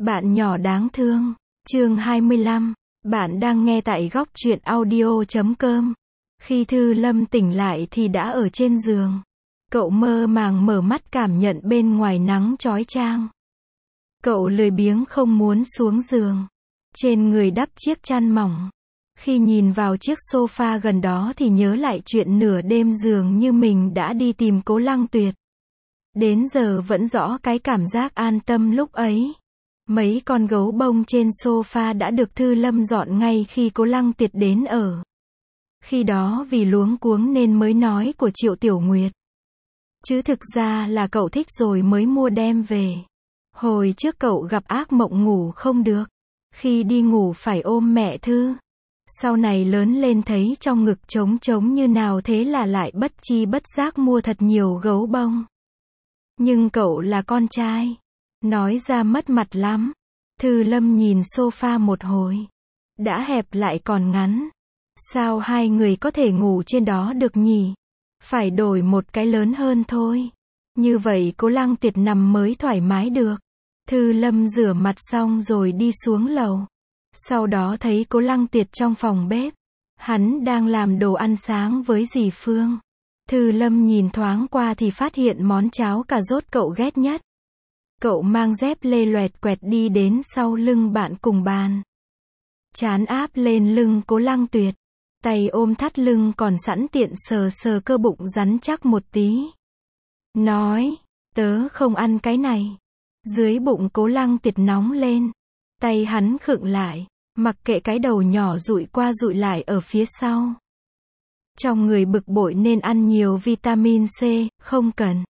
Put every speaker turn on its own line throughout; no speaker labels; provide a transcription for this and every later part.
Bạn nhỏ đáng thương. Chương 25. Bạn đang nghe tại góc truyện audio.com. Khi Thư Lâm tỉnh lại thì đã ở trên giường. Cậu mơ màng mở mắt cảm nhận bên ngoài nắng chói chang. Cậu lười biếng không muốn xuống giường. Trên người đắp chiếc chăn mỏng. Khi nhìn vào chiếc sofa gần đó thì nhớ lại chuyện nửa đêm dường như mình đã đi tìm Cố Lăng Tuyệt. Đến giờ vẫn rõ cái cảm giác an tâm lúc ấy. Mấy con gấu bông trên sofa đã được Thư Lâm dọn ngay khi Cố Lăng Tuyệt đến ở. Khi đó vì luống cuống nên mới nói của Triệu Tiểu Nguyệt. Chứ thực ra là cậu thích rồi mới mua đem về. Hồi trước cậu gặp ác mộng ngủ không được. Khi đi ngủ phải ôm mẹ Thư. Sau này lớn lên thấy trong ngực trống trống như nào thế là lại bất chi bất giác mua thật nhiều gấu bông. Nhưng cậu là con trai. Nói ra mất mặt lắm. Thư Lâm nhìn sofa một hồi. Đã hẹp lại còn ngắn. Sao hai người có thể ngủ trên đó được nhỉ? Phải đổi một cái lớn hơn thôi. Như vậy Cố Lăng Tuyệt nằm mới thoải mái được. Thư Lâm rửa mặt xong rồi đi xuống lầu. Sau đó thấy Cố Lăng Tuyệt trong phòng bếp. Hắn đang làm đồ ăn sáng với dì Phương. Thư Lâm nhìn thoáng qua thì phát hiện món cháo cà rốt cậu ghét nhất. Cậu mang dép lê loẹt quẹt đi đến sau lưng bạn cùng bàn. Trán áp lên lưng Cố Lăng Tuyệt. Tay ôm thắt lưng còn sẵn tiện sờ sờ cơ bụng rắn chắc một tí. Nói, tớ không ăn cái này. Dưới bụng Cố Lăng Tuyệt nóng lên. Tay hắn khựng lại. Mặc kệ cái đầu nhỏ dụi qua dụi lại ở phía sau. Trong người bực bội nên ăn nhiều vitamin C, không cần.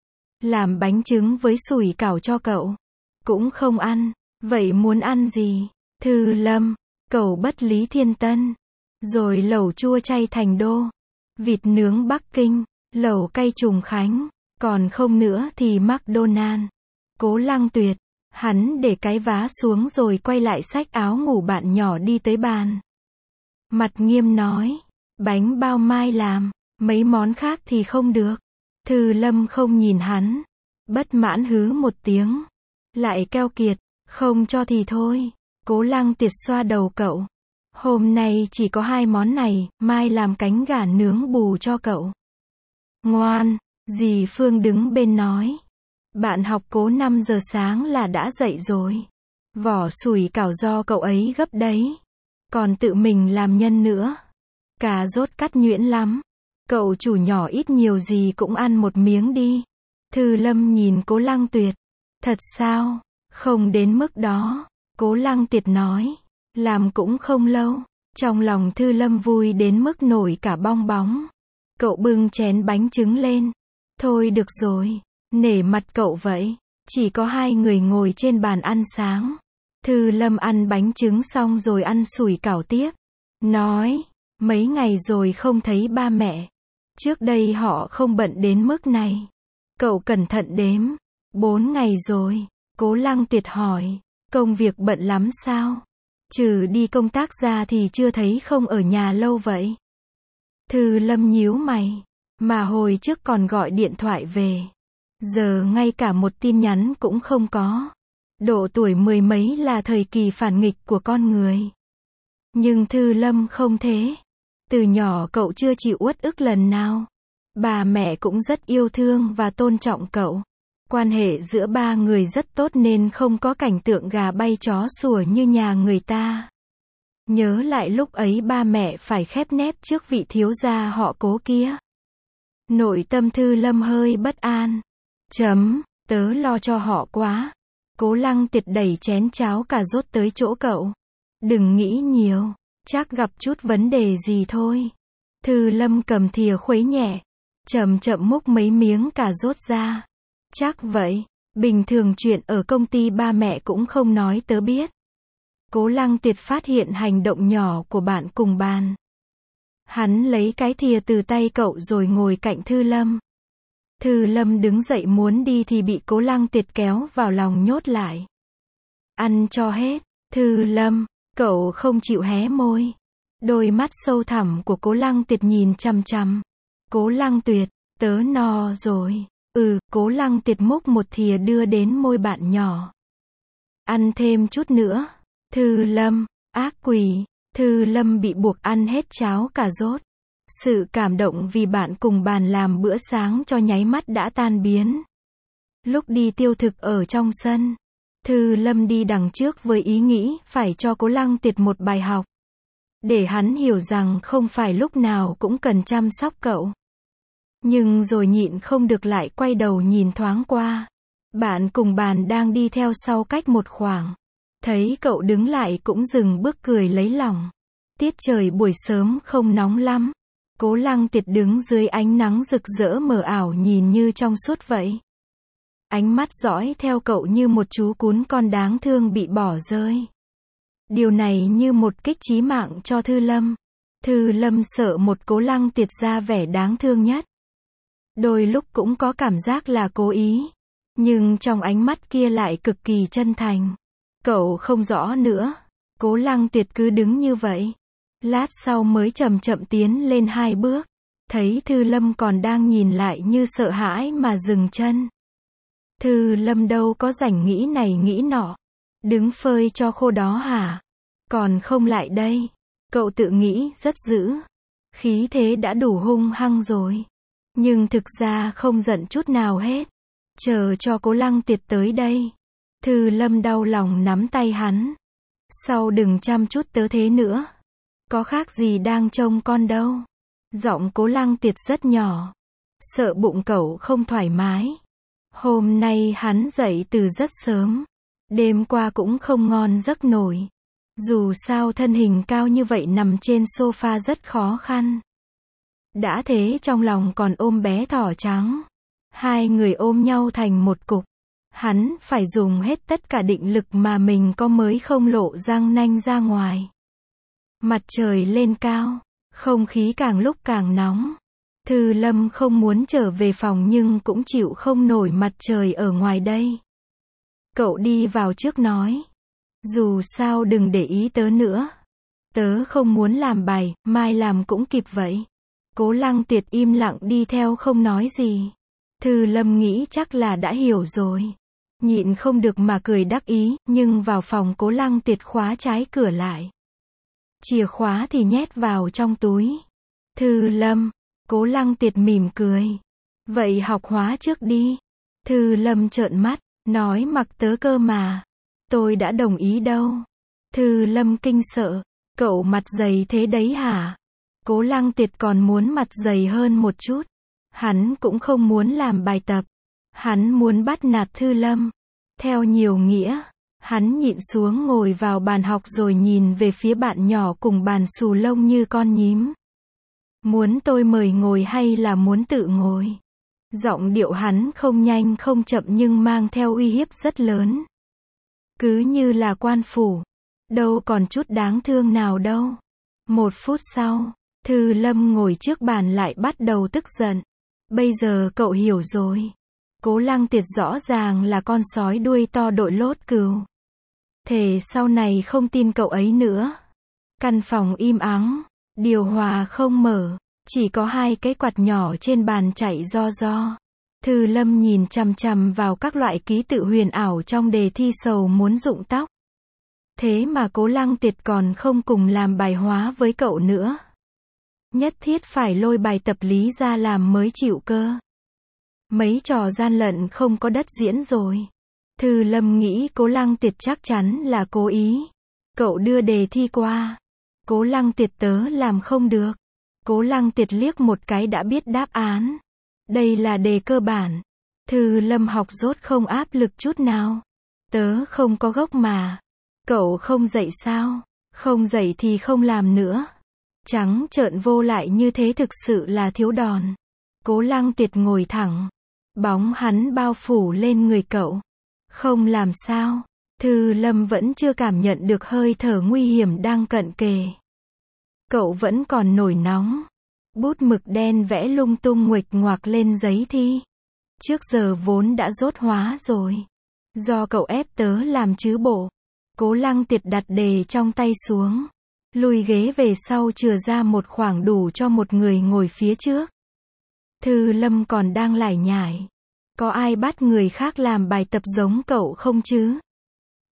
Làm bánh trứng với sủi cảo cho cậu. Cũng không ăn. Vậy muốn ăn gì? Thư Lâm, cậu bất lý thiên tân. Rồi lẩu chua chay Thành Đô. Vịt nướng Bắc Kinh. Lẩu cay Trùng Khánh. Còn không nữa thì McDonald. Cố Lăng Tuyệt. Hắn để cái vá xuống rồi quay lại xách áo ngủ bạn nhỏ đi tới bàn. Mặt nghiêm nói. Bánh bao mai làm. Mấy món khác thì không được. Thư Lâm không nhìn hắn. Bất mãn hứ một tiếng. Lại keo kiệt. Không cho thì thôi. Cố Lăng Tuyệt xoa đầu cậu. Hôm nay chỉ có 2 món này. Mai làm cánh gà nướng bù cho cậu. Ngoan. Dì Phương đứng bên nói. Bạn học Cố 5 giờ sáng là đã dậy rồi. Vỏ sủi cảo do cậu ấy gấp đấy. Còn tự mình làm nhân nữa. Cà rốt cắt nhuyễn lắm. Cậu chủ nhỏ ít nhiều gì cũng ăn một miếng đi. Thư Lâm nhìn Cố Lăng Tuyệt. Thật sao? Không đến mức đó. Cố Lăng Tuyệt nói. Làm cũng không lâu. Trong lòng Thư Lâm vui đến mức nổi cả bong bóng. Cậu bưng chén bánh trứng lên. Thôi được rồi. Nể mặt cậu vậy. Chỉ có 2 người ngồi trên bàn ăn sáng. Thư Lâm ăn bánh trứng xong rồi ăn sủi cảo tiếp. Nói. Mấy ngày rồi không thấy ba mẹ. Trước đây họ không bận đến mức này. Cậu cẩn thận đếm. 4 ngày rồi. Cố Lăng Tuyệt hỏi. Công việc bận lắm sao? Trừ đi công tác ra thì chưa thấy không ở nhà lâu vậy. Thư Lâm nhíu mày. Mà hồi trước còn gọi điện thoại về. Giờ ngay cả một tin nhắn cũng không có. Độ tuổi 10 mấy là thời kỳ phản nghịch của con người. Nhưng Thư Lâm không thế. Từ nhỏ cậu chưa chịu uất ức lần nào. Bà mẹ cũng rất yêu thương và tôn trọng cậu. Quan hệ giữa 3 người rất tốt nên không có cảnh tượng gà bay chó sủa như nhà người ta. Nhớ lại lúc ấy ba mẹ phải khép nép trước vị thiếu gia họ Cố kia. Nội tâm Thư Lâm hơi bất an. Tớ lo cho họ quá. Cố Lăng Tuyệt đẩy chén cháo cà rốt tới chỗ cậu. Đừng nghĩ nhiều. Chắc gặp chút vấn đề gì thôi. Thư Lâm cầm thìa khuấy nhẹ. Chậm chậm múc mấy miếng cà rốt ra. Chắc vậy. Bình thường chuyện ở công ty ba mẹ cũng không nói tớ biết. Cố Lăng Tuyệt phát hiện hành động nhỏ của bạn cùng bàn. Hắn lấy cái thìa từ tay cậu rồi ngồi cạnh Thư Lâm. Thư Lâm đứng dậy muốn đi thì bị Cố Lăng Tuyệt kéo vào lòng nhốt lại. Ăn cho hết. Thư Lâm. Cậu không chịu hé môi. Đôi mắt sâu thẳm của Cố Lăng Tuyệt nhìn chằm chằm. Cố Lăng Tuyệt. Tớ no rồi. Cố Lăng Tuyệt múc một thìa đưa đến môi bạn nhỏ. ăn thêm chút nữa. Thư Lâm, ác quỷ. Thư Lâm bị buộc ăn hết cháo cà rốt. Sự cảm động vì bạn cùng bàn làm bữa sáng cho nháy mắt đã tan biến. Lúc đi tiêu thực ở trong sân, Thư Lâm đi đằng trước với ý nghĩ phải cho Cố Lăng Tiệt một bài học. Để hắn hiểu rằng không phải lúc nào cũng cần chăm sóc cậu. Nhưng rồi nhịn không được lại quay đầu nhìn thoáng qua. Bạn cùng bàn đang đi theo sau cách một khoảng. Thấy cậu đứng lại cũng dừng bước cười lấy lòng. Tiết trời buổi sớm không nóng lắm. Cố Lăng Tiệt đứng dưới ánh nắng rực rỡ mờ ảo nhìn như trong suốt vậy. Ánh mắt dõi theo cậu như một chú cún con đáng thương bị bỏ rơi. Điều này như một kích chí mạng cho Thư Lâm. Thư Lâm sợ một Cố Lăng Tiệt ra vẻ đáng thương nhất. Đôi lúc cũng có cảm giác là cố ý. Nhưng trong ánh mắt kia lại cực kỳ chân thành. Cậu không rõ nữa. Cố Lăng Tiệt cứ đứng như vậy. Lát sau mới chậm chậm tiến lên 2 bước. Thấy Thư Lâm còn đang nhìn lại như sợ hãi mà dừng chân. Thư Lâm đâu có rảnh nghĩ này nghĩ nọ. Đứng phơi cho khô đó hả? Còn không lại đây. Cậu tự nghĩ rất dữ. Khí thế đã đủ hung hăng rồi. Nhưng thực ra không giận chút nào hết. Chờ cho Cố Lăng Tiệt tới đây. Thư Lâm đau lòng nắm tay hắn. Sau đừng chăm chút tớ thế nữa. Có khác gì đang trông con đâu. Giọng Cố Lăng Tiệt rất nhỏ. Sợ bụng cậu không thoải mái. Hôm nay hắn dậy từ rất sớm. Đêm qua cũng không ngon giấc nổi. Dù sao thân hình cao như vậy nằm trên sofa rất khó khăn. Đã thế trong lòng còn ôm bé thỏ trắng. Hai người ôm nhau thành một cục. Hắn phải dùng hết tất cả định lực mà mình có mới không lộ răng nanh ra ngoài. Mặt trời lên cao. Không khí càng lúc càng nóng. Thư Lâm không muốn trở về phòng nhưng cũng chịu không nổi mặt trời ở ngoài đây. Cậu đi vào trước nói. Dù sao đừng để ý tớ nữa. Tớ không muốn làm bài, mai làm cũng kịp vậy. Cố Lăng Tiệt im lặng đi theo không nói gì. Thư Lâm nghĩ chắc là đã hiểu rồi. Nhịn không được mà cười đắc ý, nhưng vào phòng Cố Lăng Tiệt khóa trái cửa lại. Chìa khóa thì nhét vào trong túi. Thư Lâm, Cố Lăng Tiệt mỉm cười. Vậy học hóa trước đi. Thư Lâm trợn mắt, nói mặc tớ cơ mà. Tôi đã đồng ý đâu. Thư Lâm kinh sợ. Cậu mặt dày thế đấy hả? Cố Lăng Tiệt còn muốn mặt dày hơn một chút. Hắn cũng không muốn làm bài tập. Hắn muốn bắt nạt Thư Lâm. Theo nhiều nghĩa. Hắn nhịn xuống ngồi vào bàn học rồi nhìn về phía bạn nhỏ cùng bàn xù lông như con nhím. Muốn tôi mời ngồi hay là muốn tự ngồi? Giọng điệu hắn không nhanh không chậm nhưng mang theo uy hiếp rất lớn. Cứ như là quan phủ. Đâu còn chút đáng thương nào đâu. 1 phút sau, Thư Lâm ngồi trước bàn lại bắt đầu tức giận. Bây giờ cậu hiểu rồi. Cố Lăng Tiệt rõ ràng là con sói đuôi to đội lốt cừu. Thề sau này không tin cậu ấy nữa. Căn phòng im ắng, điều hòa không mở, chỉ có 2 cái quạt nhỏ trên bàn chạy ro ro. Thư Lâm nhìn chằm chằm vào các loại ký tự huyền ảo trong đề thi sầu muốn rụng tóc. Thế mà Cố Lăng Tiệt còn không cùng làm bài hóa với cậu nữa. Nhất thiết phải lôi bài tập lý ra làm mới chịu cơ. Mấy trò gian lận không có đất diễn rồi. Thư Lâm nghĩ Cố Lăng Tiệt chắc chắn là cố ý. Cậu đưa đề thi qua. Cố Lăng Tiệt tớ làm không được. Cố Lăng Tiệt liếc một cái đã biết đáp án. Đây là đề cơ bản. Thư Lâm học dốt không áp lực chút nào. Tớ không có gốc mà. Cậu không dạy sao? Không dạy thì không làm nữa. Trắng trợn vô lại như thế thực sự là thiếu đòn. Cố Lăng Tiệt ngồi thẳng. Bóng hắn bao phủ lên người cậu. Không làm sao. Thư Lâm vẫn chưa cảm nhận được hơi thở nguy hiểm đang cận kề. Cậu vẫn còn nổi nóng. Bút mực đen vẽ lung tung nguệch ngoạc lên giấy thi. Trước giờ vốn đã dốt hóa rồi. Do cậu ép tớ làm chứ bộ. Cố Lăng Tiệt đặt đề trong tay xuống. Lùi ghế về sau chừa ra một khoảng đủ cho một người ngồi phía trước. Thư Lâm còn đang lải nhải. Có ai bắt người khác làm bài tập giống cậu không chứ?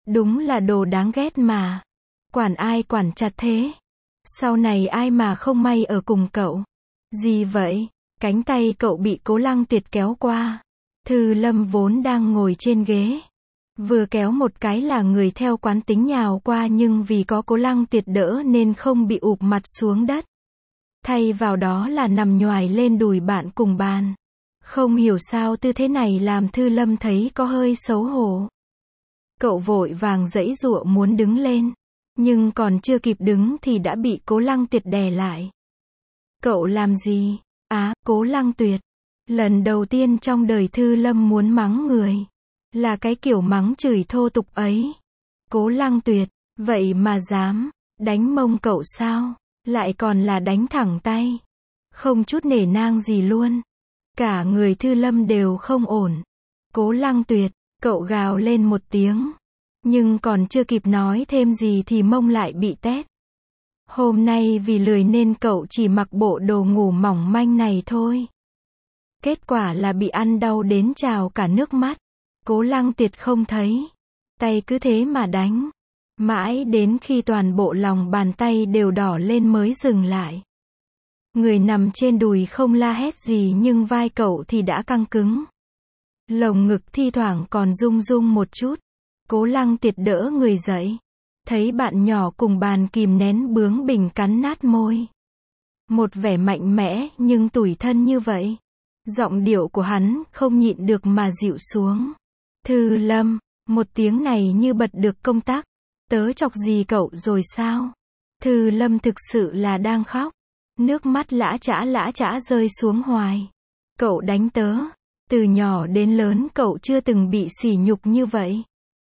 Đúng là đồ đáng ghét mà. Quản ai quản chặt thế. Sau này ai mà không may ở cùng cậu. Gì vậy? Cánh tay cậu bị Cố Lăng Tuyệt kéo qua. Thư Lâm vốn đang ngồi trên ghế. Vừa kéo một cái là người theo quán tính nhào qua, nhưng vì có Cố Lăng Tuyệt đỡ nên không bị ụp mặt xuống đất. Thay vào đó là nằm nhoài lên đùi bạn cùng bàn. Không hiểu sao tư thế này làm Thư Lâm thấy có hơi xấu hổ. Cậu vội vàng giãy giụa muốn đứng lên. Nhưng còn chưa kịp đứng thì đã bị Cố Lăng Tuyệt đè lại. Cậu làm gì? Cố Lăng Tuyệt. Lần đầu tiên trong đời Thư Lâm muốn mắng người. Là cái kiểu mắng chửi thô tục ấy. Cố Lăng Tuyệt, vậy mà dám đánh mông cậu sao? Lại còn là đánh thẳng tay. Không chút nể nang gì luôn. Cả người Thư Lâm đều không ổn. Cố Lăng Tuyệt, cậu gào lên một tiếng. Nhưng còn chưa kịp nói thêm gì thì mông lại bị tét. Hôm nay vì lười nên cậu chỉ mặc bộ đồ ngủ mỏng manh này thôi. Kết quả là bị ăn đau đến trào cả nước mắt. Cố Lăng Tuyệt không thấy. Tay cứ thế mà đánh. Mãi đến khi toàn bộ lòng bàn tay đều đỏ lên mới dừng lại. Người nằm trên đùi không la hét gì nhưng vai cậu thì đã căng cứng. Lồng ngực thi thoảng còn rung rung một chút. Cố Lăng Tuyệt đỡ người dậy. Thấy bạn nhỏ cùng bàn kìm nén bướng bỉnh cắn nát môi. Một vẻ mạnh mẽ nhưng tủi thân như vậy. Giọng điệu của hắn không nhịn được mà dịu xuống. Thư Lâm, một tiếng này như bật được công tắc. Tớ chọc gì cậu rồi sao? Thư Lâm thực sự là đang khóc. Nước mắt lã chã rơi xuống hoài. Cậu đánh tớ. Từ nhỏ đến lớn cậu chưa từng bị sỉ nhục như vậy.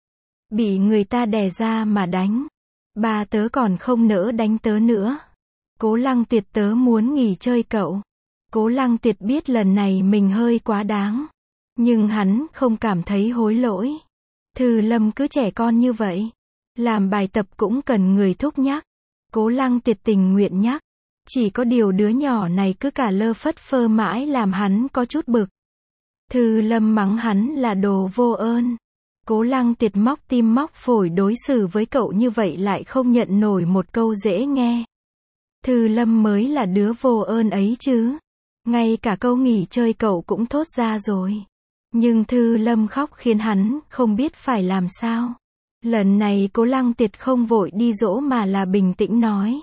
Bị người ta đè ra mà đánh. Ba tớ còn không nỡ đánh tớ nữa. Cố Lăng Tuyệt, tớ muốn nghỉ chơi cậu. Cố Lăng Tuyệt biết lần này mình hơi quá đáng. Nhưng hắn không cảm thấy hối lỗi. Thư Lâm cứ trẻ con như vậy. Làm bài tập cũng cần người thúc nhắc. Cố Lăng Tuyệt tình nguyện nhắc. Chỉ có điều đứa nhỏ này cứ cả lơ phất phơ mãi làm hắn có chút bực. Thư Lâm mắng hắn là đồ vô ơn. Cố Lăng Tuyệt móc tim móc phổi đối xử với cậu như vậy lại không nhận nổi một câu dễ nghe. Thư Lâm mới là đứa vô ơn ấy chứ. Ngay cả câu nghỉ chơi cậu cũng thốt ra rồi. Nhưng Thư Lâm khóc khiến hắn không biết phải làm sao. Lần này Cố Lăng Tuyệt không vội đi dỗ mà là bình tĩnh nói.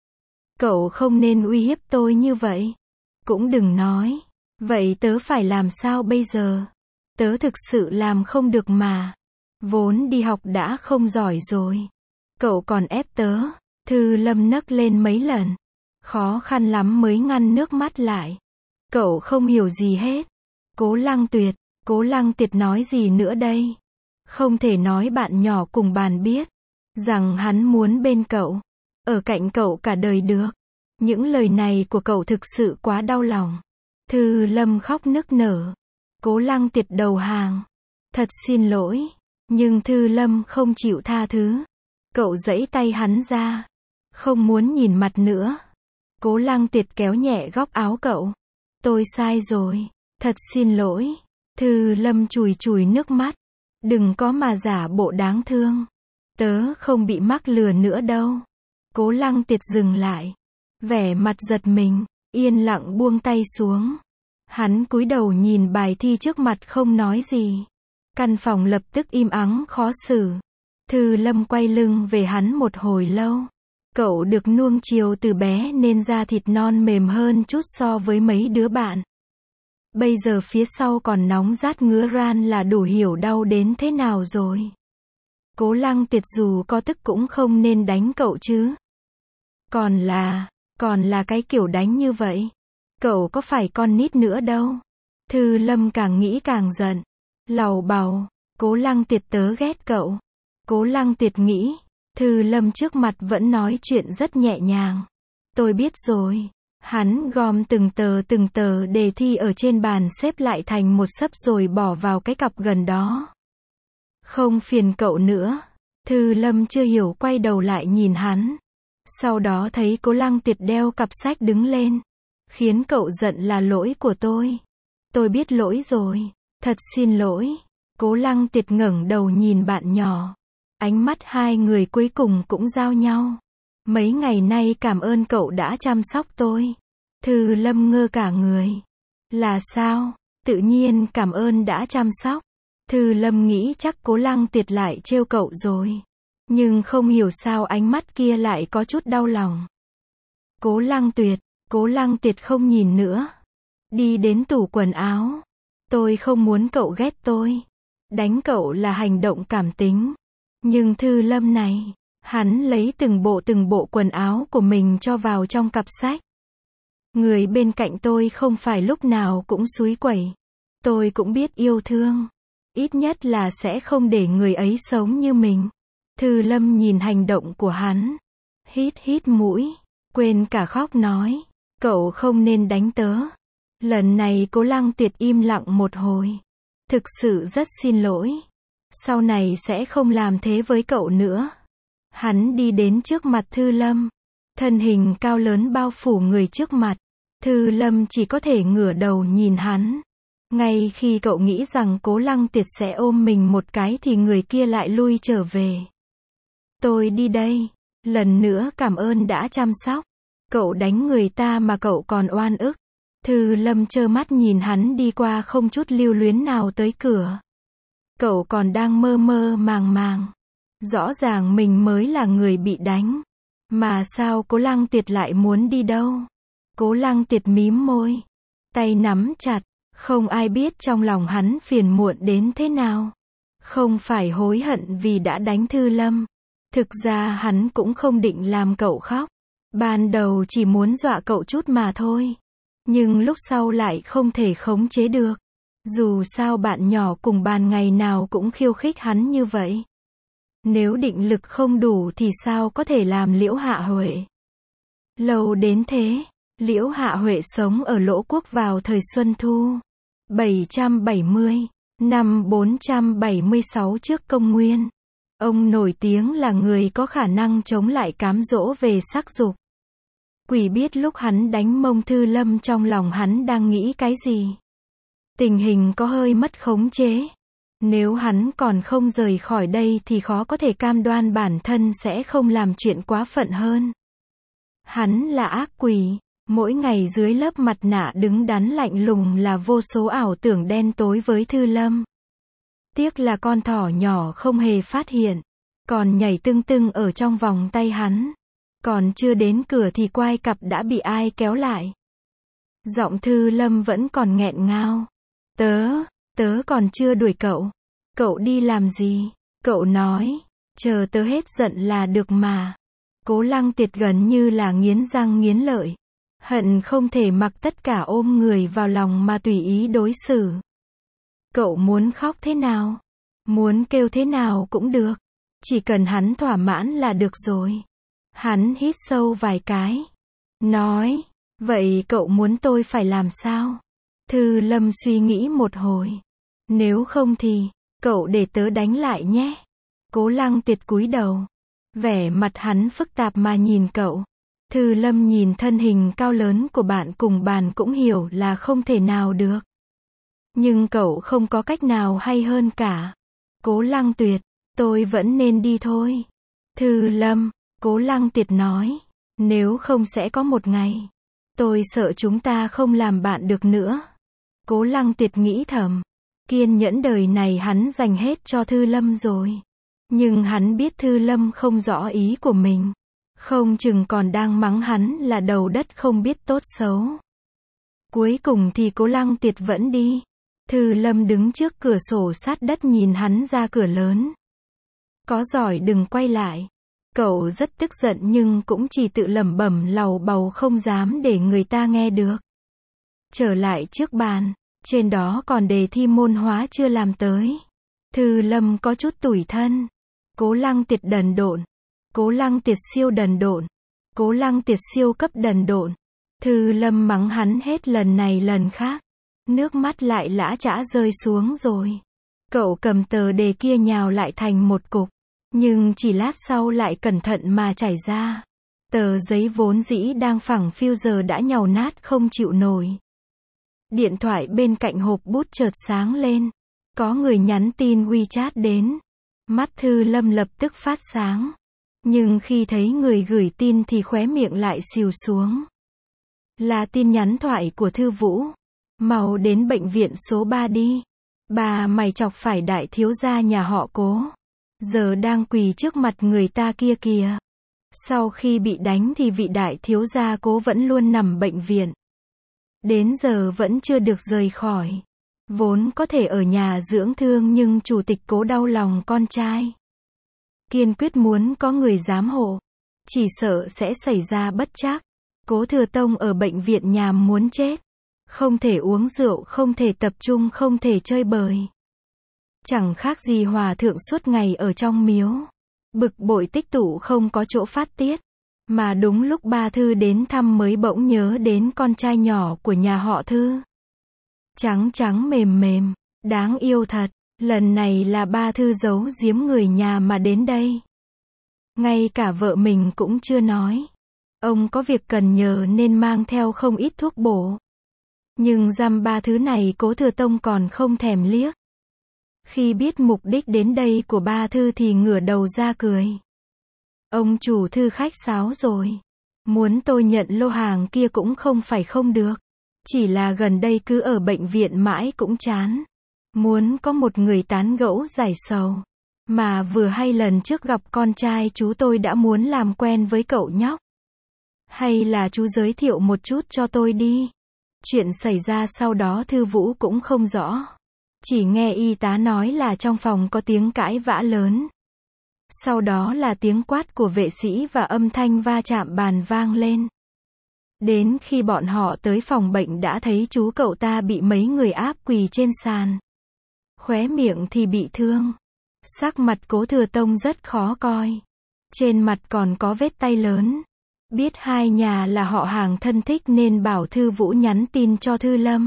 Cậu không nên uy hiếp tôi như vậy. Cũng đừng nói. Vậy tớ phải làm sao bây giờ? Tớ thực sự làm không được mà. Vốn đi học đã không giỏi rồi. Cậu còn ép tớ. Thư Lâm nấc lên mấy lần. Khó khăn lắm mới ngăn nước mắt lại. Cậu không hiểu gì hết. Cố Lăng Tuyệt nói gì nữa đây? Không thể nói bạn nhỏ cùng bàn biết. Rằng hắn muốn bên cậu. Ở cạnh cậu cả đời được. Những lời này của cậu thực sự quá đau lòng. Thư Lâm khóc nức nở. Cố Lăng Tuyệt đầu hàng. Thật xin lỗi. Nhưng Thư Lâm không chịu tha thứ. Cậu giãy tay hắn ra. Không muốn nhìn mặt nữa. Cố Lăng Tuyệt kéo nhẹ góc áo cậu. Tôi sai rồi. Thật xin lỗi. Thư Lâm chùi chùi nước mắt. Đừng có mà giả bộ đáng thương. Tớ không bị mắc lừa nữa đâu. Cố Lăng Tuyệt dừng lại. Vẻ mặt giật mình. Yên lặng buông tay xuống. Hắn cúi đầu nhìn bài thi trước mặt không nói gì. Căn phòng lập tức im ắng khó xử. Thư Lâm quay lưng về hắn một hồi lâu. Cậu được nuông chiều từ bé nên da thịt non mềm hơn chút so với mấy đứa bạn. Bây giờ phía sau còn nóng rát ngứa ran là đủ hiểu đau đến thế nào rồi. Cố Lăng Tuyệt dù có tức cũng không nên đánh cậu chứ. Còn là cái kiểu đánh như vậy. Cậu có phải con nít nữa đâu. Thư Lâm càng nghĩ càng giận. Lầu bầu. Cố Lăng Tuyệt, tớ ghét cậu. Cố Lăng Tuyệt nghĩ. Thư Lâm trước mặt vẫn nói chuyện rất nhẹ nhàng. Tôi biết rồi. Hắn gom từng tờ đề thi ở trên bàn xếp lại thành một xấp rồi bỏ vào cái cặp gần đó. Không phiền cậu nữa. Thư Lâm chưa hiểu quay đầu lại nhìn hắn. Sau đó thấy Cố Lăng Tuyệt đeo cặp sách đứng lên. Khiến cậu giận là lỗi của tôi. Tôi biết lỗi rồi. Thật xin lỗi. Cố Lăng Tuyệt ngẩng đầu nhìn bạn nhỏ. Ánh mắt hai người cuối cùng cũng giao nhau. Mấy ngày nay cảm ơn cậu đã chăm sóc tôi. Thư Lâm ngơ cả người. Là sao? Tự nhiên cảm ơn đã chăm sóc. Thư Lâm nghĩ chắc Cố Lăng Tiệt lại trêu cậu rồi. Nhưng không hiểu sao ánh mắt kia lại có chút đau lòng. Cố Lăng Tiệt không nhìn nữa. Đi đến tủ quần áo. Tôi không muốn cậu ghét tôi. Đánh cậu là hành động cảm tính. Nhưng Thư Lâm này, hắn lấy từng bộ quần áo của mình cho vào trong cặp sách. Người bên cạnh tôi không phải lúc nào cũng xúi quẩy. Tôi cũng biết yêu thương. Ít nhất là sẽ không để người ấy sống như mình. Thư Lâm nhìn hành động của hắn. Hít mũi. Quên cả khóc nói. Cậu không nên đánh tớ. Lần này Cố Lăng Tiệt im lặng một hồi. Thực sự rất xin lỗi. Sau này sẽ không làm thế với cậu nữa. Hắn đi đến trước mặt Thư Lâm. Thân hình cao lớn bao phủ người trước mặt. Thư Lâm chỉ có thể ngửa đầu nhìn hắn. Ngay khi cậu nghĩ rằng Cố Lăng Tiệt sẽ ôm mình một cái thì người kia lại lui trở về. Tôi đi đây. Lần nữa cảm ơn đã chăm sóc. Cậu đánh người ta mà cậu còn oan ức. Thư Lâm trơ mắt nhìn hắn đi qua không chút lưu luyến nào tới cửa. Cậu còn đang mơ màng. Rõ ràng mình mới là người bị đánh. Mà sao Cố Lăng Tiệt lại muốn đi đâu? Cố Lăng Tiệt mím môi. Tay nắm chặt. Không ai biết trong lòng hắn phiền muộn đến thế nào. Không phải hối hận vì đã đánh Thư Lâm. Thực ra hắn cũng không định làm cậu khóc. Ban đầu chỉ muốn dọa cậu chút mà thôi. Nhưng lúc sau lại không thể khống chế được. Dù sao bạn nhỏ cùng bàn ngày nào cũng khiêu khích hắn như vậy. Nếu định lực không đủ thì sao có thể làm Liễu Hạ Huệ. Lâu đến thế, Liễu Hạ Huệ sống ở Lỗ Quốc vào thời Xuân Thu. 770, năm 476 trước công nguyên. Ông nổi tiếng là người có khả năng chống lại cám dỗ về sắc dục. Quỷ biết lúc hắn đánh mông Thư Lâm trong lòng hắn đang nghĩ cái gì. Tình hình có hơi mất khống chế. Nếu hắn còn không rời khỏi đây thì khó có thể cam đoan bản thân sẽ không làm chuyện quá phận hơn. Hắn là ác quỷ. Mỗi ngày dưới lớp mặt nạ đứng đắn lạnh lùng là vô số ảo tưởng đen tối với Thư Lâm. Tiếc là con thỏ nhỏ không hề phát hiện. Còn nhảy tưng ở trong vòng tay hắn. Còn chưa đến cửa thì quai cặp đã bị ai kéo lại. Giọng Thư Lâm vẫn còn nghẹn ngào. Tớ còn chưa đuổi cậu. Cậu đi làm gì? Cậu nói, chờ tớ hết giận là được mà. Cố Lăng Tiệt gần như là nghiến răng nghiến lợi. Hận không thể mặc tất cả ôm người vào lòng mà tùy ý đối xử. Cậu muốn khóc thế nào? Muốn kêu thế nào cũng được. Chỉ cần hắn thỏa mãn là được rồi. Hắn hít sâu vài cái. Nói, vậy cậu muốn tôi phải làm sao? Thư Lâm suy nghĩ một hồi. Nếu không thì, cậu để tớ đánh lại nhé. Cố Lăng Tiệt cúi đầu. Vẻ mặt hắn phức tạp mà nhìn cậu. Thư Lâm nhìn thân hình cao lớn của bạn cùng bàn cũng hiểu là không thể nào được. Nhưng cậu không có cách nào hay hơn cả. Cố Lăng Tiệt, tôi vẫn nên đi thôi. Thư Lâm, Cố Lăng Tiệt nói, nếu không sẽ có một ngày. Tôi sợ chúng ta không làm bạn được nữa. Cố Lăng Tiệt nghĩ thầm. Kiên nhẫn đời này hắn dành hết cho Thư Lâm rồi. Nhưng hắn biết Thư Lâm không rõ ý của mình. Không chừng còn đang mắng hắn là đầu đất không biết tốt xấu. Cuối cùng thì Cố Lăng Tiệt vẫn đi. Thư Lâm đứng trước cửa sổ sát đất nhìn hắn ra cửa lớn. Có giỏi đừng quay lại. Cậu rất tức giận nhưng cũng chỉ tự lẩm bẩm lầu bầu không dám để người ta nghe được. Trở lại trước bàn, trên đó còn đề thi môn hóa chưa làm tới. Thư Lâm có chút tủi thân. Cố Lăng Tiệt đần độn. Cố Lăng Tiệt siêu đần độn. Cố Lăng Tiệt siêu cấp đần độn. Thư Lâm mắng hắn hết lần này lần khác. Nước mắt lại lã chã rơi xuống rồi. Cậu cầm tờ đề kia nhào lại thành một cục. Nhưng chỉ lát sau lại cẩn thận mà chảy ra. Tờ giấy vốn dĩ đang phẳng phiu giờ đã nhàu nát không chịu nổi. Điện thoại bên cạnh hộp bút chợt sáng lên. Có người nhắn tin WeChat đến. Mắt Thư Lâm lập tức phát sáng. Nhưng khi thấy người gửi tin thì khóe miệng lại xìu xuống. Là tin nhắn thoại của Thư Vũ. Mau đến bệnh viện số 3 đi. Bà mày chọc phải đại thiếu gia nhà họ Cố. Giờ đang quỳ trước mặt người ta kia kìa. Sau khi bị đánh thì vị đại thiếu gia Cố vẫn luôn nằm bệnh viện. Đến giờ vẫn chưa được rời khỏi. Vốn có thể ở nhà dưỡng thương nhưng chủ tịch Cố đau lòng con trai. Kiên quyết muốn có người giám hộ. Chỉ sợ sẽ xảy ra bất trắc. Cố Thừa Tông ở bệnh viện nhàm muốn chết. Không thể uống rượu, không thể tập trung, không thể chơi bời. Chẳng khác gì hòa thượng suốt ngày ở trong miếu. Bực bội tích tụ không có chỗ phát tiết. Mà đúng lúc ba Thư đến thăm mới bỗng nhớ đến con trai nhỏ của nhà họ Thư. Trắng trắng mềm mềm, đáng yêu thật. Lần này là ba Thư giấu giếm người nhà mà đến đây. Ngay cả vợ mình cũng chưa nói. Ông có việc cần nhờ nên mang theo không ít thuốc bổ. Nhưng dăm ba thứ này Cố Thừa Tông còn không thèm liếc. Khi biết mục đích đến đây của ba Thư thì ngửa đầu ra cười. Ông chủ Thư khách sáo rồi. Muốn tôi nhận lô hàng kia cũng không phải không được. Chỉ là gần đây cứ ở bệnh viện mãi cũng chán. Muốn có một người tán gẫu giải sầu. Mà vừa hay lần trước gặp con trai chú tôi đã muốn làm quen với cậu nhóc. Hay là chú giới thiệu một chút cho tôi đi. Chuyện xảy ra sau đó Thư Vũ cũng không rõ. Chỉ nghe y tá nói là trong phòng có tiếng cãi vã lớn. Sau đó là tiếng quát của vệ sĩ và âm thanh va chạm bàn vang lên. Đến khi bọn họ tới phòng bệnh đã thấy chú cậu ta bị mấy người áp quỳ trên sàn. Khóe miệng thì bị thương. Sắc mặt Cố Thừa Tông rất khó coi. Trên mặt còn có vết tay lớn. Biết hai nhà là họ hàng thân thích nên bảo Thư Vũ nhắn tin cho Thư Lâm.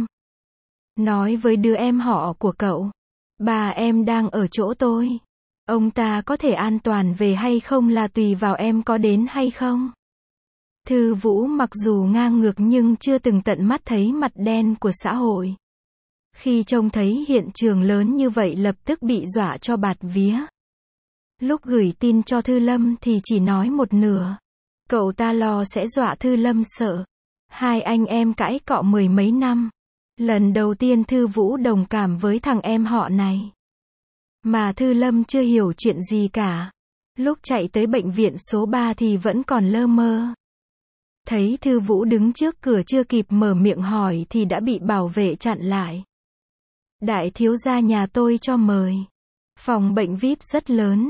Nói với đứa em họ của cậu. Bà em đang ở chỗ tôi. Ông ta có thể an toàn về hay không là tùy vào em có đến hay không. Thư Vũ mặc dù ngang ngược nhưng chưa từng tận mắt thấy mặt đen của xã hội. Khi trông thấy hiện trường lớn như vậy lập tức bị dọa cho bạt vía. Lúc gửi tin cho Thư Lâm thì chỉ nói một nửa. Cậu ta lo sẽ dọa Thư Lâm sợ. Hai anh em cãi cọ mười mấy năm. Lần đầu tiên Thư Vũ đồng cảm với thằng em họ này. Mà Thư Lâm chưa hiểu chuyện gì cả. Lúc chạy tới bệnh viện số 3 thì vẫn còn lơ mơ. Thấy Thư Vũ đứng trước cửa chưa kịp mở miệng hỏi thì đã bị bảo vệ chặn lại. Đại thiếu gia nhà tôi cho mời. Phòng bệnh VIP rất lớn.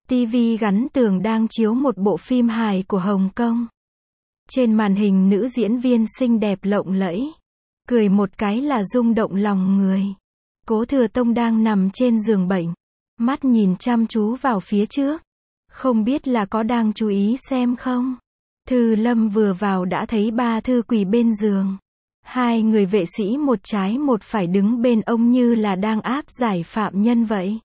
TV gắn tường đang chiếu một bộ phim hài của Hồng Kông. Trên màn hình nữ diễn viên xinh đẹp lộng lẫy. Cười một cái là rung động lòng người. Cố Thừa Tông đang nằm trên giường bệnh. Mắt nhìn chăm chú vào phía trước. Không biết là có đang chú ý xem không? Thư Lâm vừa vào đã thấy ba Thư quỳ bên giường. Hai người vệ sĩ một trái một phải đứng bên ông như là đang áp giải phạm nhân vậy.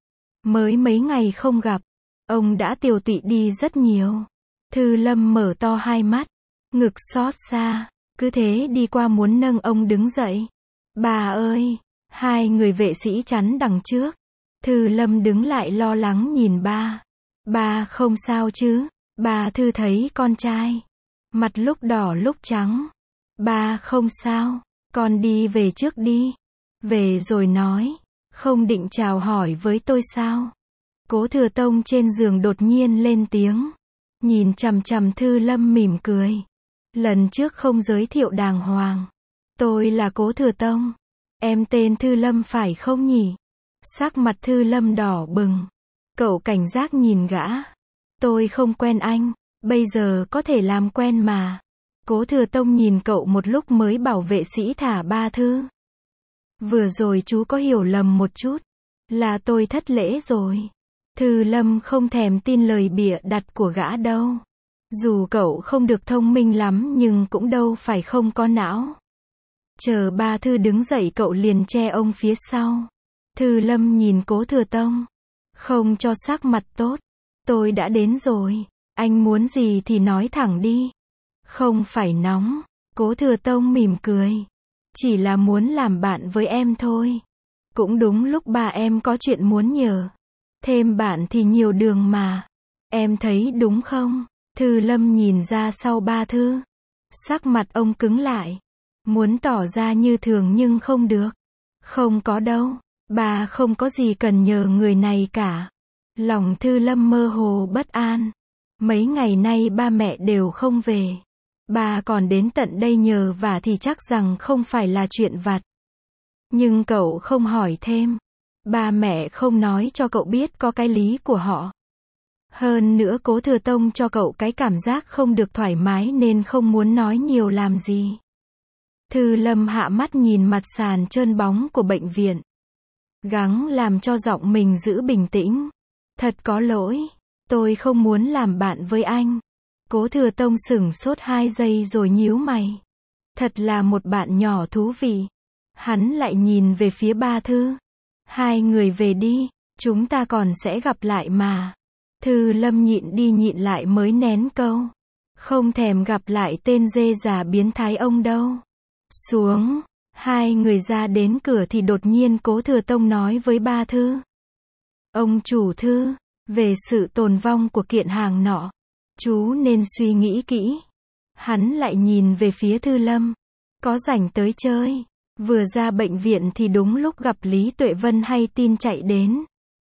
Mới mấy ngày không gặp. Ông đã tiều tụy đi rất nhiều. Thư Lâm mở to hai mắt. Ngực xót xa. Cứ thế đi qua muốn nâng ông đứng dậy. Bà ơi! Hai người vệ sĩ chắn đằng trước. Thư Lâm đứng lại lo lắng nhìn ba. Ba không sao chứ? Bà Thư thấy con trai. Mặt lúc đỏ lúc trắng. Ba không sao. Con đi về trước đi. Về rồi nói. Không định chào hỏi với tôi sao? Cố Thừa Tông trên giường đột nhiên lên tiếng. Nhìn chằm chằm Thư Lâm mỉm cười. Lần trước không giới thiệu đàng hoàng. Tôi là Cố Thừa Tông. Em tên Thư Lâm phải không nhỉ? Sắc mặt Thư Lâm đỏ bừng. Cậu cảnh giác nhìn gã. Tôi không quen anh. Bây giờ có thể làm quen mà. Cố Thừa Tông nhìn cậu một lúc mới bảo vệ sĩ thả ba Thư. Vừa rồi chú có hiểu lầm một chút. Là tôi thất lễ rồi. Thư Lâm không thèm tin lời bịa đặt của gã đâu. Dù cậu không được thông minh lắm nhưng cũng đâu phải không có não. Chờ ba Thư đứng dậy cậu liền che ông phía sau. Thư Lâm nhìn Cố Thừa Tông. Không cho sắc mặt tốt. Tôi đã đến rồi. Anh muốn gì thì nói thẳng đi. Không phải nóng. Cố Thừa Tông mỉm cười. Chỉ là muốn làm bạn với em thôi. Cũng đúng lúc ba em có chuyện muốn nhờ. Thêm bạn thì nhiều đường mà. Em thấy đúng không? Thư Lâm nhìn ra sau ba Thư. Sắc mặt ông cứng lại. Muốn tỏ ra như thường nhưng không được. Không có đâu. Bà không có gì cần nhờ người này cả. Lòng Thư Lâm mơ hồ bất an. Mấy ngày nay ba mẹ đều không về. Bà còn đến tận đây nhờ vả thì chắc rằng không phải là chuyện vặt. Nhưng cậu không hỏi thêm. Ba mẹ không nói cho cậu biết có cái lý của họ. Hơn nữa Cố Thừa Tông cho cậu cái cảm giác không được thoải mái nên không muốn nói nhiều làm gì. Thư Lâm hạ mắt nhìn mặt sàn trơn bóng của bệnh viện. Gắng làm cho giọng mình giữ bình tĩnh. Thật có lỗi. Tôi không muốn làm bạn với anh. Cố Thừa Tông sửng sốt 2 giây rồi nhíu mày. Thật là một bạn nhỏ thú vị. Hắn lại nhìn về phía ba Thư. Hai người về đi. Chúng ta còn sẽ gặp lại mà. Thư Lâm nhịn đi nhịn lại mới nén câu. Không thèm gặp lại tên dê già biến thái ông đâu. Xuống. Hai người ra đến cửa thì đột nhiên Cố Thừa Tông nói với ba Thư. Ông chủ Thư, về sự tồn vong của kiện hàng nọ, chú nên suy nghĩ kỹ. Hắn lại nhìn về phía Thư Lâm. Có rảnh tới chơi. Vừa ra bệnh viện thì đúng lúc gặp Lý Tuệ Vân hay tin chạy đến.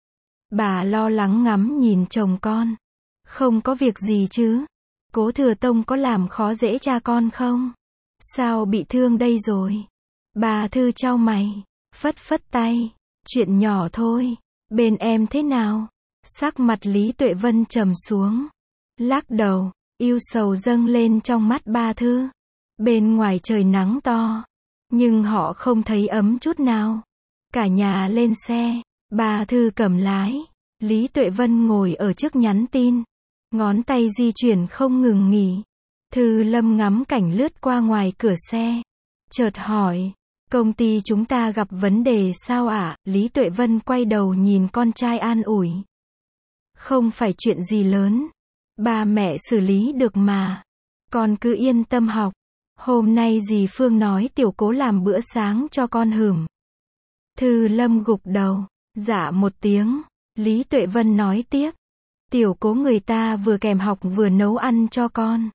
Bà lo lắng ngắm nhìn chồng con. Không có việc gì chứ? Cố Thừa Tông có làm khó dễ cha con không? Sao bị thương đây rồi? Bà Thư chau mày, phất phất tay. Chuyện nhỏ thôi. Bên em thế nào? Sắc mặt Lý Tuệ Vân trầm xuống. Lắc đầu, ưu sầu dâng lên trong mắt ba Thư. Bên ngoài trời nắng to. Nhưng họ không thấy ấm chút nào. Cả nhà lên xe. Bà Thư cầm lái. Lý Tuệ Vân ngồi ở trước nhắn tin. Ngón tay di chuyển không ngừng nghỉ. Thư Lâm ngắm cảnh lướt qua ngoài cửa xe. Chợt hỏi. Công ty chúng ta gặp vấn đề sao ạ? Lý Tuệ Vân quay đầu nhìn con trai an ủi. Không phải chuyện gì lớn. Ba mẹ xử lý được mà. Con cứ yên tâm học. Hôm nay dì Phương nói tiểu Cố làm bữa sáng cho con hửm. Thư Lâm gục đầu. Dạ một tiếng. Lý Tuệ Vân nói tiếp. Tiểu Cố người ta vừa kèm học vừa nấu ăn cho con.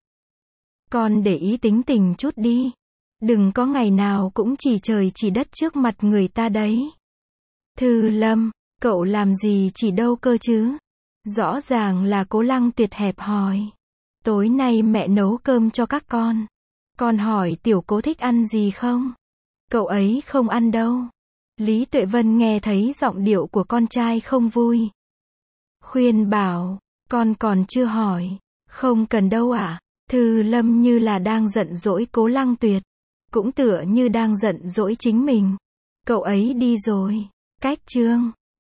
Con để ý tính tình chút đi. Đừng có ngày nào cũng chỉ trời chỉ đất trước mặt người ta đấy. Thư Lâm, cậu làm gì chỉ đâu cơ chứ? Rõ ràng là Cố Lăng Tuyệt hẹp hòi. Tối nay mẹ nấu cơm cho các con. Con hỏi tiểu Cố thích ăn gì không? Cậu ấy không ăn đâu. Lý Tuệ Vân nghe thấy giọng điệu của con trai không vui. Khuyên bảo, con còn chưa hỏi. Không cần đâu ạ. Thư Lâm như là đang giận dỗi Cố Lăng Tuyệt. Cũng tựa như đang giận dỗi chính mình. Cậu ấy đi rồi. Cách chương